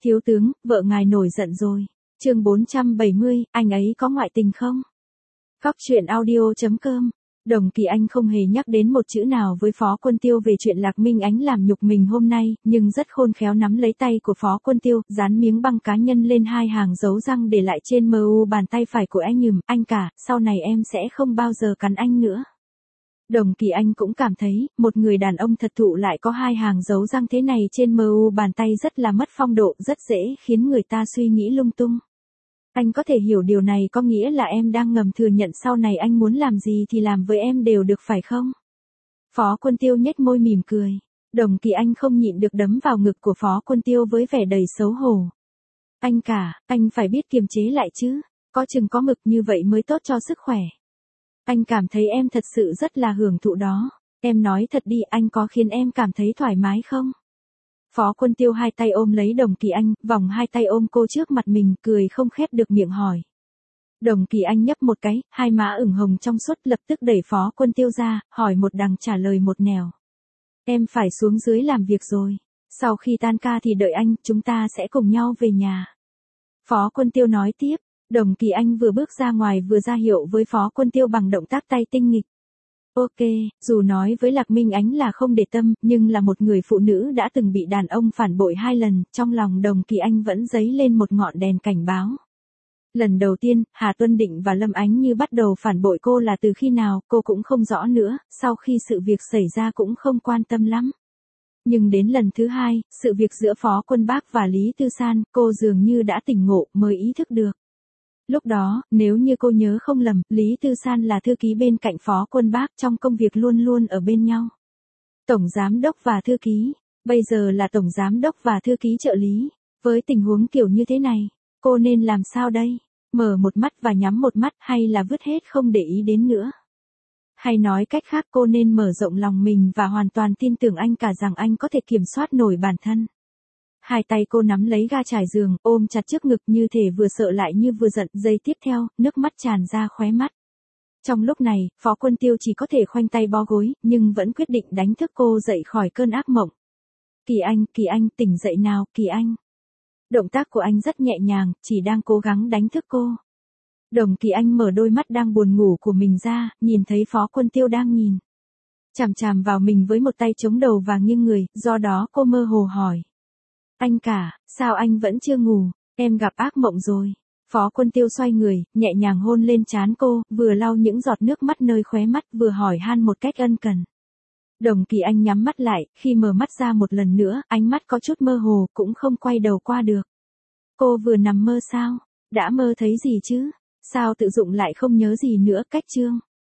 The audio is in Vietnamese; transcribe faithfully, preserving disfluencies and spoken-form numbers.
Thiếu tướng, vợ ngài nổi giận rồi. Chương bốn trăm bảy mươi, anh ấy có ngoại tình không? Góc truyện audio chấm com. Đồng Kỳ Anh không hề nhắc đến một chữ nào với Phó Quân Tiêu về chuyện Lạc Minh Ánh làm nhục mình hôm nay, nhưng rất khôn khéo nắm lấy tay của Phó Quân Tiêu, dán miếng băng cá nhân lên hai hàng dấu răng để lại trên mờ u bàn tay phải của anh. Nhừm, anh cả, sau này em sẽ không bao giờ cắn anh nữa. Đồng Kỳ Anh cũng cảm thấy, một người đàn ông thật thụ lại có hai hàng dấu răng thế này trên mờ u bàn tay rất là mất phong độ, rất dễ khiến người ta suy nghĩ lung tung. Anh có thể hiểu điều này có nghĩa là em đang ngầm thừa nhận sau này anh muốn làm gì thì làm với em đều được phải không? Phó Quân Tiêu nhếch môi mỉm cười. Đồng Kỳ Anh không nhịn được đấm vào ngực của Phó Quân Tiêu với vẻ đầy xấu hổ. Anh cả, anh phải biết kiềm chế lại chứ, có chừng có mực như vậy mới tốt cho sức khỏe. Anh cảm thấy em thật sự rất là hưởng thụ đó. Em nói thật đi, anh có khiến em cảm thấy thoải mái không? Phó Quân Tiêu hai tay ôm lấy Đồng Kỳ Anh, vòng hai tay ôm cô trước mặt mình, cười không khép được miệng hỏi. Đồng Kỳ Anh nhấp một cái, hai má ửng hồng trong suốt, lập tức đẩy Phó Quân Tiêu ra, hỏi một đằng trả lời một nẻo. Em phải xuống dưới làm việc rồi. Sau khi tan ca thì đợi anh, chúng ta sẽ cùng nhau về nhà. Phó Quân Tiêu nói tiếp. Đồng Kỳ Anh vừa bước ra ngoài vừa ra hiệu với Phó Quân Tiêu bằng động tác tay tinh nghịch. Ok, dù nói với Lạc Minh Ánh là không để tâm, nhưng là một người phụ nữ đã từng bị đàn ông phản bội hai lần, trong lòng Đồng Kỳ Anh vẫn dấy lên một ngọn đèn cảnh báo. Lần đầu tiên, Hà Tuân Định và Lâm Ánh Như bắt đầu phản bội cô là từ khi nào, cô cũng không rõ nữa, sau khi sự việc xảy ra cũng không quan tâm lắm. Nhưng đến lần thứ hai, sự việc giữa Phó Quân Bác và Lý Tư San, cô dường như đã tỉnh ngộ, mới ý thức được. Lúc đó, nếu như cô nhớ không lầm, Lý Tư San là thư ký bên cạnh Phó Quân Bác, trong công việc luôn luôn ở bên nhau. Tổng giám đốc và thư ký, bây giờ là tổng giám đốc và thư ký trợ lý. Với tình huống kiểu như thế này, cô nên làm sao đây? Mở một mắt và nhắm một mắt hay là vứt hết không để ý đến nữa? Hay nói cách khác, cô nên mở rộng lòng mình và hoàn toàn tin tưởng anh cả rằng anh có thể kiểm soát nổi bản thân. Hai tay cô nắm lấy ga trải giường, ôm chặt trước ngực như thể vừa sợ lại như vừa giận. Giây tiếp theo, nước mắt tràn ra khóe mắt. Trong lúc này, Phó Quân Tiêu chỉ có thể khoanh tay bó gối, nhưng vẫn quyết định đánh thức cô dậy khỏi cơn ác mộng. Kỳ Anh, Kỳ Anh, tỉnh dậy nào, Kỳ Anh. Động tác của anh rất nhẹ nhàng, chỉ đang cố gắng đánh thức cô. Đồng Kỳ Anh mở đôi mắt đang buồn ngủ của mình ra, nhìn thấy Phó Quân Tiêu đang nhìn chằm chằm vào mình với một tay chống đầu và nghiêng người, do đó cô mơ hồ hỏi. Anh cả, sao anh vẫn chưa ngủ, em gặp ác mộng rồi. Phó Quân Tiêu xoay người, nhẹ nhàng hôn lên trán cô, vừa lau những giọt nước mắt nơi khóe mắt, vừa hỏi han một cách ân cần. Đồng Kỳ Anh nhắm mắt lại, khi mở mắt ra một lần nữa, ánh mắt có chút mơ hồ, cũng không quay đầu qua được. Cô vừa nằm mơ sao? Đã mơ thấy gì chứ? Sao tự dụng lại không nhớ gì nữa? Cách chương.